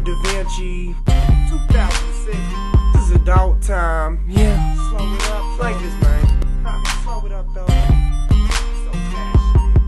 Da Vinci, 2006. This is adult time. Yeah, slow it up, like this, man. Slow it up, though. So passionate.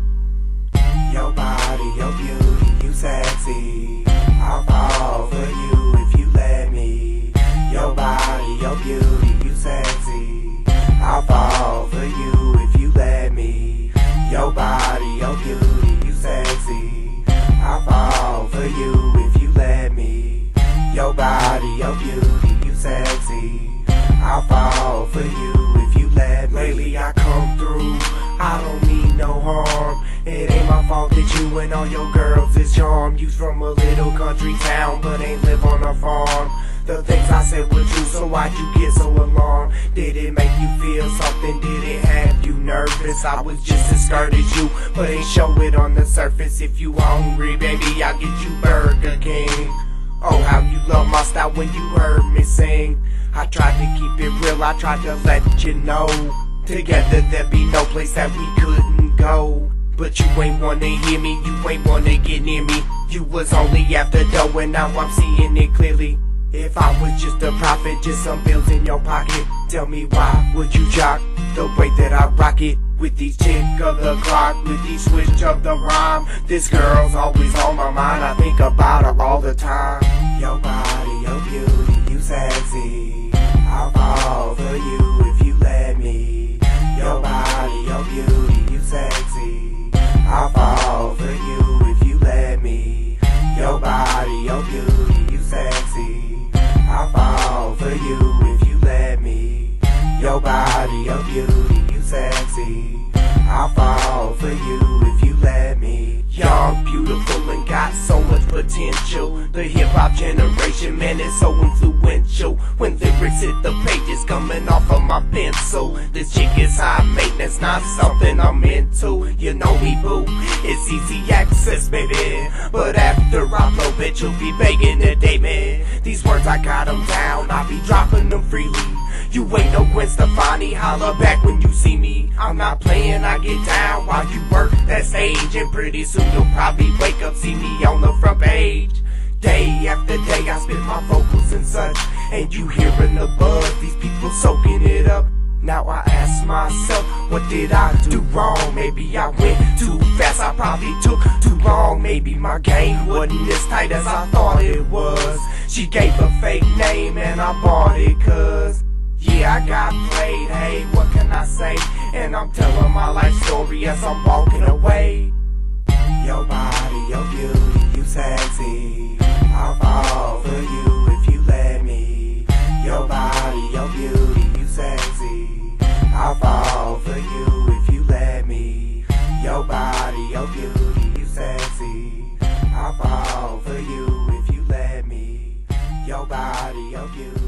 Your body, your beauty, you sexy. I'll fall for you if you let me. Your body, your beauty, you sexy. I'll fall for you if you let me. Your body, your beauty, you sexy. I'll fall for you if you let me. Your body, your beauty, you sexy. I'll fall for you if you let me. Lately I come through, I don't mean no harm. It ain't my fault that you and all your girls is charmed. You from a little country town, but ain't live on a farm. The things I said were true, so why'd you get so alarmed? Did it make you feel something? Did it have you nervous? I was just as scared as you, but ain't show it on the surface. If you hungry, baby, I'll get you Burger King. Oh, how you love my style when you heard me sing. I tried to keep it real, I tried to let you know. Together there'd be no place that we couldn't go. But you ain't wanna hear me, you ain't wanna get near me. You was only after dough and now I'm seeing it clearly. If I was just a prophet, just some bills in your pocket, tell me why would you jock the way that I rock it? With these tick of the clock, with these switch of the rhyme. This girl's always on my mind, I think about her all the time. Your body, your beauty, you sexy. I'll fall for you if you let me. Your body, your beauty, you sexy. I'll fall for you if you let me. Your body, your beauty, you sexy. I'll fall for you if you let me. Your body, your beauty, you sexy. I'll fall for you if you let me. Young, beautiful, and got so much potential. The hip-hop generation, man, is so influential. When lyrics hit the pages coming off of my pencil, this chick is high maintenance, not something I'm into. You know me, boo, it's easy access, baby. But after I blow, bitch, you'll be begging to date me. These words, I got them down, I be dropping them freely. You ain't no Gwen Stefani, holla back when you see me. I'm not playing, I get down while you work that stage. And pretty soon you'll probably wake up, see me on the front page. Day after day I spit my vocals and such, and you hearing the buzz, these people soaking it up. Now I ask myself, what did I do wrong? Maybe I went too fast, I probably took too long. Maybe my game wasn't as tight as I thought it was. She gave a fake name and I bought it cause yeah, I got played, hey, what can I say? And I'm telling my life story as I'm walking away. Your body, your beauty, you sexy. I'll fall for you if you let me. Your body, your beauty, you sexy. I'll fall for you if you let me. Your body, your beauty, you sexy. I'll fall for you if you let me. Your body, your beauty.